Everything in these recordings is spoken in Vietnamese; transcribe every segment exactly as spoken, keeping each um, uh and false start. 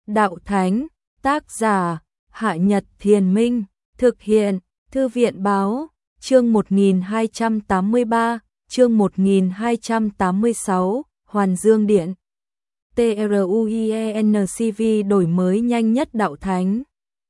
đạo thánh, tác giả, Hạ Nhật Thiền Minh, thực hiện, Thư viện báo, chương một nghìn hai trăm tám mươi ba, chương một nghìn hai trăm tám mươi sáu, Hoàn Dương Điện. TRUIENCV đổi mới nhanh nhất đạo thánh.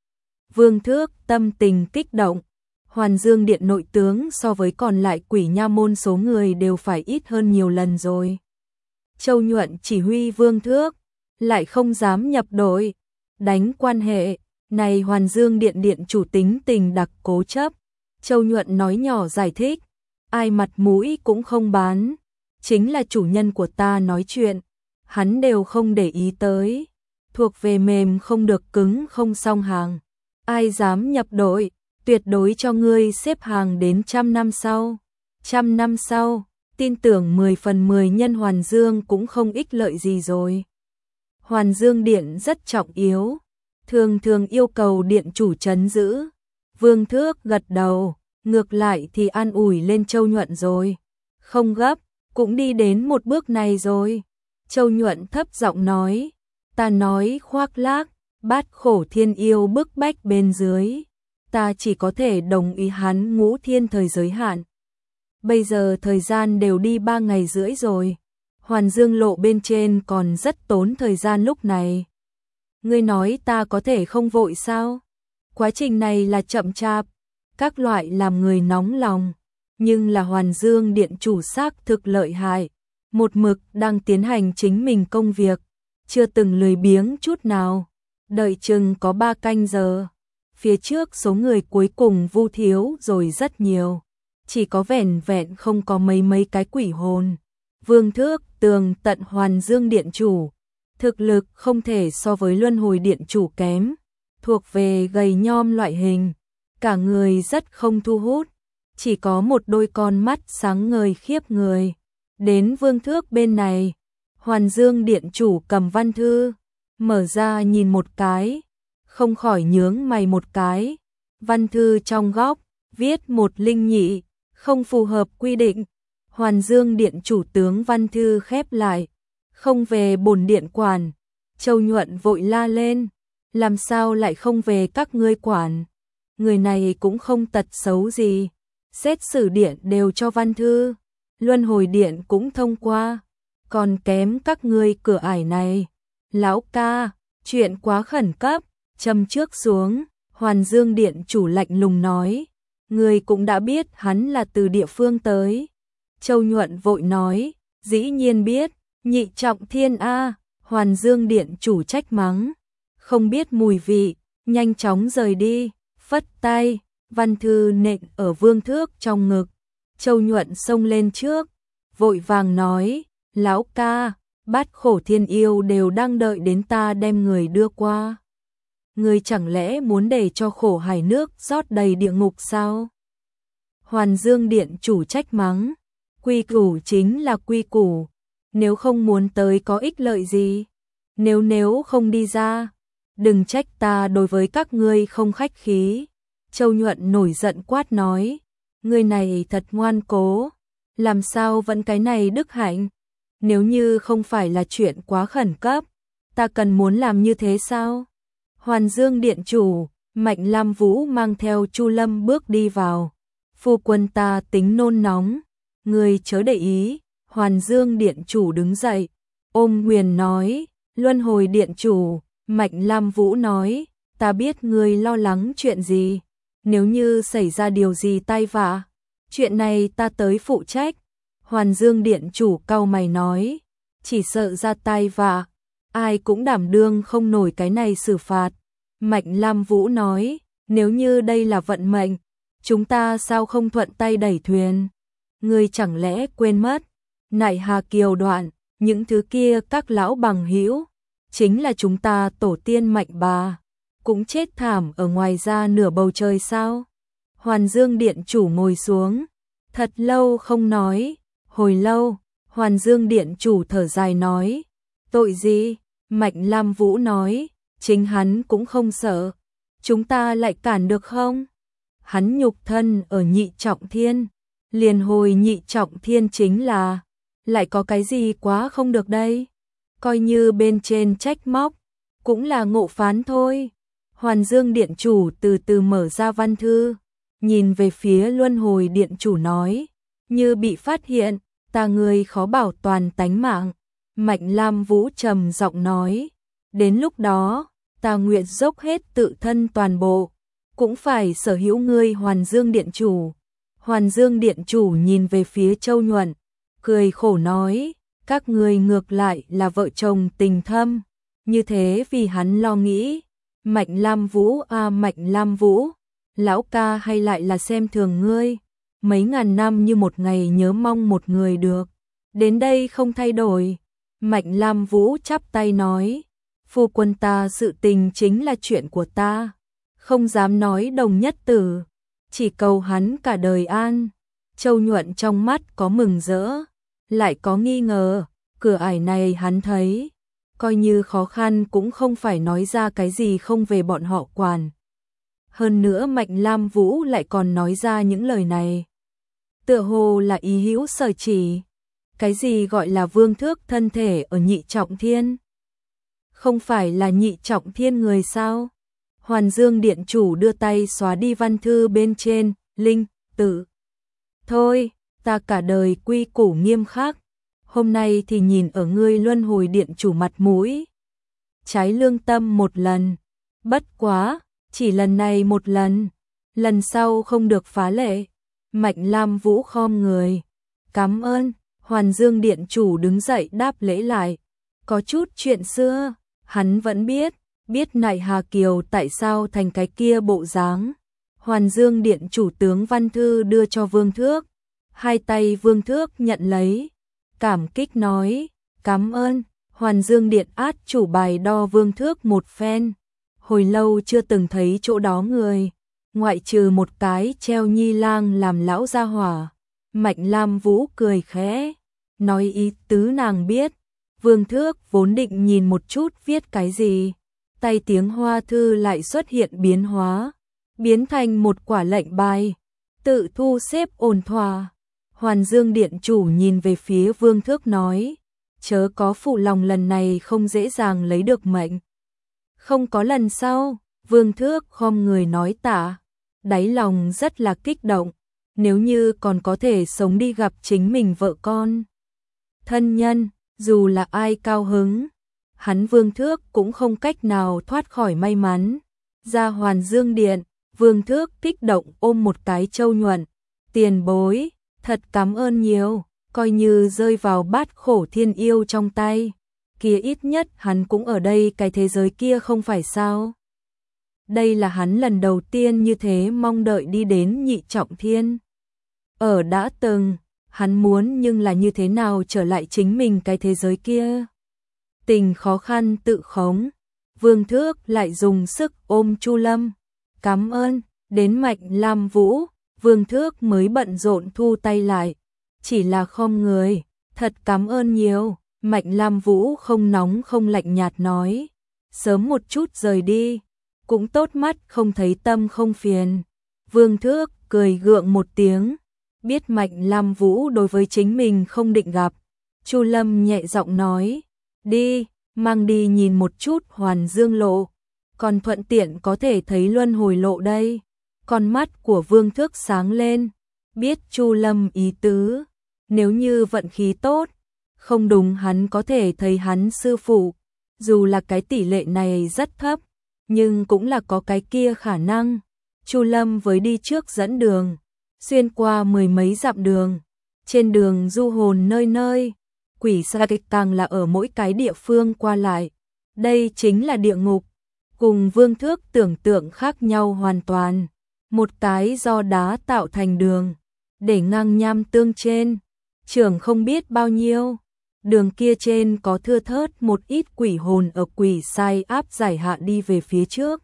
Vương Thước tâm tình kích động. Hoàn Dương Điện nội tướng so với còn lại Quỷ Nha môn số người đều phải ít hơn nhiều lần rồi. Châu Nhuận chỉ huy Vương Thước, lại không dám nhập đội, đánh quan hệ, này Hoàn Dương Điện điện chủ tính tình đặc cố chấp. Châu Nhuận nói nhỏ giải thích, ai mặt mũi cũng không bán, chính là chủ nhân của ta nói chuyện, hắn đều không để ý tới, thuộc về mềm không được cứng không song hàng, ai dám nhập đội, tuyệt đối cho ngươi xếp hàng đến trăm năm sau. Trăm năm sau, tin tưởng mười phần mười nhân Hoàn Dương cũng không ích lợi gì rồi. Hoàn Dương Điện rất trọng yếu, thường thường yêu cầu điện chủ trấn giữ. Vương Thước gật đầu, ngược lại thì an ủi lên Châu Nhuận rồi. Không gấp, cũng đi đến một bước này rồi. Châu Nhuận thấp giọng nói, ta nói khoác lác, bát khổ thiên yêu bức bách bên dưới. Ta chỉ có thể đồng ý hắn ngũ thiên thời giới hạn. Bây giờ thời gian đều đi ba ngày rưỡi rồi. Hoàn Dương lộ bên trên còn rất tốn thời gian lúc này. Ngươi nói ta có thể không vội sao? Quá trình này là chậm chạp, các loại làm người nóng lòng. Nhưng là Hoàn Dương Điện chủ xác thực lợi hại. Một mực đang tiến hành chính mình công việc, chưa từng lười biếng chút nào. Đợi chừng có ba canh giờ. Phía trước số người cuối cùng vu thiếu rồi rất nhiều. Chỉ có vẻn vẹn không có mấy mấy cái quỷ hồn. Vương Thước tường tận Hoàn Dương Điện chủ. Thực lực không thể so với Luân Hồi Điện chủ kém. Thuộc về gầy nhom loại hình. Cả người rất không thu hút. Chỉ có một đôi con mắt sáng ngời khiếp người. Đến Vương Thước bên này. Hoàn Dương Điện chủ cầm văn thư. Mở ra nhìn một cái. Không khỏi nhướng mày một cái. Văn thư trong góc. Viết một linh nhị. Không phù hợp quy định. Hoàn Dương Điện chủ tướng văn thư khép lại. Không về bổn điện quản. Châu Nhuận vội la lên. Làm sao lại không về các ngươi quản? Người này cũng không tật xấu gì. Xét xử điện đều cho văn thư. Luân Hồi Điện cũng thông qua. Còn kém các ngươi cửa ải này. Lão ca, chuyện quá khẩn cấp. Châm trước xuống. Hoàn Dương Điện chủ lạnh lùng nói. Người cũng đã biết hắn là từ địa phương tới. Châu Nhuận vội nói. Dĩ nhiên biết. Nhị Trọng Thiên A. Hoàn Dương Điện chủ trách mắng. Không biết mùi vị. Nhanh chóng rời đi. Phất tay. Văn thư nện ở Vương Thước trong ngực. Châu Nhuận xông lên trước. Vội vàng nói. Lão ca. Bát khổ thiên yêu đều đang đợi đến ta đem người đưa qua. Người chẳng lẽ muốn để cho khổ hải nước rót đầy địa ngục sao? Hoàn Dương Điện chủ trách mắng. Quy củ chính là quy củ. Nếu không muốn tới có ích lợi gì? Nếu nếu không đi ra, đừng trách ta đối với các ngươi không khách khí. Châu Nhuận nổi giận quát nói. Người này thật ngoan cố. Làm sao vẫn cái này đức hạnh? Nếu như không phải là chuyện quá khẩn cấp, ta cần muốn làm như thế sao? Hoàn Dương Điện chủ, Mạnh Lam Vũ mang theo Chu Lâm bước đi vào. Phu quân ta tính nôn nóng, người chớ để ý. Hoàn Dương Điện chủ đứng dậy, ôm Huyền nói. Luân Hồi Điện chủ, Mạnh Lam Vũ nói, ta biết ngươi lo lắng chuyện gì. Nếu như xảy ra điều gì tai vạ, chuyện này ta tới phụ trách. Hoàn Dương Điện chủ cau mày nói, chỉ sợ ra tai vạ, ai cũng đảm đương không nổi cái này xử phạt. Mạnh Lam Vũ nói, nếu như đây là vận mệnh, chúng ta sao không thuận tay đẩy thuyền? Ngươi chẳng lẽ quên mất? Nại Hà Kiều Đoạn, những thứ kia các lão bằng hữu, chính là chúng ta tổ tiên Mạnh bà, cũng chết thảm ở ngoài ra nửa bầu trời sao? Hoàn Dương Điện chủ ngồi xuống, thật lâu không nói, hồi lâu, Hoàn Dương Điện chủ thở dài nói, tội gì? Mạnh Lam Vũ nói, chính hắn cũng không sợ, chúng ta lại cản được không? Hắn nhục thân ở Nhị Trọng Thiên, liền hồi Nhị Trọng Thiên chính là, lại có cái gì quá không được đây? Coi như bên trên trách móc, cũng là ngộ phán thôi. Hoàn Dương Điện Chủ từ từ mở ra văn thư, nhìn về phía Luân Hồi Điện Chủ nói, như bị phát hiện, ta ngươi khó bảo toàn tánh mạng. Mạnh Lam Vũ trầm giọng nói, đến lúc đó, ta nguyện dốc hết tự thân toàn bộ, cũng phải sở hữu ngươi Hoàn Dương Điện Chủ. Hoàn Dương Điện Chủ nhìn về phía Châu Nhuận, cười khổ nói, các ngươi ngược lại là vợ chồng tình thâm, như thế vì hắn lo nghĩ. Mạnh Lam Vũ à Mạnh Lam Vũ, lão ca hay lại là xem thường ngươi, mấy ngàn năm như một ngày nhớ mong một người được, đến đây không thay đổi. Mạnh Lam Vũ chắp tay nói, phu quân ta sự tình chính là chuyện của ta, không dám nói đồng nhất tử, chỉ cầu hắn cả đời an. Châu Nhuận trong mắt có mừng rỡ, lại có nghi ngờ, cửa ải này hắn thấy, coi như khó khăn cũng không phải nói ra cái gì không về bọn họ quản. Hơn nữa Mạnh Lam Vũ lại còn nói ra những lời này, tựa hồ là ý hữu sở chỉ. Cái gì gọi là vương thước thân thể ở Nhị Trọng Thiên? Không phải là Nhị Trọng Thiên người sao? Hoàn Dương Điện Chủ đưa tay xóa đi văn thư bên trên, linh, tử. Thôi, ta cả đời quy củ nghiêm khắc, hôm nay thì nhìn ở ngươi Luân Hồi Điện Chủ mặt mũi, trái lương tâm một lần, bất quá, chỉ lần này một lần, lần sau không được phá lệ. Mạnh Lam Vũ khom người, cảm ơn. Hoàn Dương Điện Chủ đứng dậy đáp lễ lại, có chút chuyện xưa, hắn vẫn biết, biết Nại Hà Kiều tại sao thành cái kia bộ dáng. Hoàn Dương Điện Chủ tướng văn thư đưa cho Vương Thước, hai tay Vương Thước nhận lấy, cảm kích nói, cảm ơn. Hoàn Dương Điện át chủ bài đo Vương Thước một phen, hồi lâu chưa từng thấy chỗ đó người, ngoại trừ một cái treo nhi lang làm lão gia hỏa. Mạnh Lam Vũ cười khẽ, nói ý tứ nàng biết. Vương Thước vốn định nhìn một chút viết cái gì, tay tiếng hoa thư lại xuất hiện biến hóa, biến thành một quả lệnh bài, tự thu xếp ổn thỏa. Hoàn Dương Điện Chủ nhìn về phía Vương Thước nói, chớ có phụ lòng lần này không dễ dàng lấy được mệnh. Không có lần sau. Vương Thước khom người nói tạ, đáy lòng rất là kích động, nếu như còn có thể sống đi gặp chính mình vợ con, thân nhân, dù là ai cao hứng, hắn Vương Thước cũng không cách nào thoát khỏi may mắn. Ra Hoàn Dương Điện, Vương Thước kích động ôm một cái Châu Nhuận, tiền bối, thật cảm ơn nhiều, coi như rơi vào bát khổ thiên yêu trong tay, kia ít nhất hắn cũng ở đây cái thế giới kia không phải sao. Đây là hắn lần đầu tiên như thế mong đợi đi đến Nhị Trọng Thiên. Ở đã từng, hắn muốn nhưng là như thế nào trở lại chính mình cái thế giới kia. Tình khó khăn tự khống, Vương Thước lại dùng sức ôm Chu Lâm. Cảm ơn, đến Mạnh Lam Vũ, Vương Thước mới bận rộn thu tay lại, chỉ là khom người, thật cảm ơn nhiều. Mạnh Lam Vũ không nóng không lạnh nhạt nói, sớm một chút rời đi, cũng tốt mắt không thấy tâm không phiền. Vương Thước cười gượng một tiếng, biết Mạnh Lam Vũ đối với chính mình không định gặp. Chu Lâm nhẹ giọng nói, đi, mang đi nhìn một chút Hoàn Dương Lộ, còn thuận tiện có thể thấy Luân Hồi Lộ đây. Con mắt của Vương Thước sáng lên, biết Chu Lâm ý tứ, nếu như vận khí tốt, không đúng hắn có thể thấy hắn sư phụ, dù là cái tỷ lệ này rất thấp, nhưng cũng là có cái kia khả năng. Chu Lâm với đi trước dẫn đường, xuyên qua mười mấy dặm đường, trên đường du hồn nơi nơi, quỷ xa kịch càng là ở mỗi cái địa phương qua lại. Đây chính là địa ngục, cùng Vương Thước tưởng tượng khác nhau hoàn toàn. Một cái do đá tạo thành đường, để ngang nham tương trên, trường không biết bao nhiêu. Đường kia trên có thưa thớt một ít quỷ hồn ở quỷ sai áp giải hạ đi về phía trước.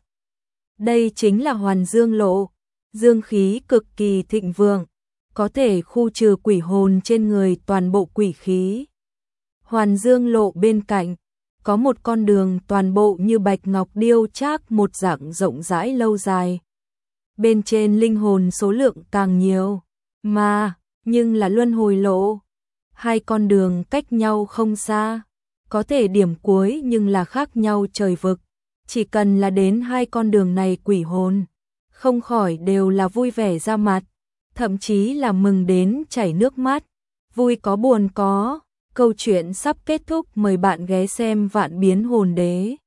Đây chính là Hoàn Dương Lộ, dương khí cực kỳ thịnh vượng, có thể khu trừ quỷ hồn trên người toàn bộ quỷ khí. Hoàn Dương Lộ bên cạnh, có một con đường toàn bộ như bạch ngọc điêu trác một dạng rộng rãi lâu dài. Bên trên linh hồn số lượng càng nhiều, mà, nhưng là Luân Hồi Lộ. Hai con đường cách nhau không xa, có thể điểm cuối nhưng là khác nhau trời vực. chỉ cần là đến hai con đường này quỷ hồn, không khỏi đều là vui vẻ ra mặt, thậm chí là mừng đến chảy nước mắt, vui có buồn có. Câu chuyện sắp kết thúc, mời bạn ghé xem Vạn Biến Hồn Đế.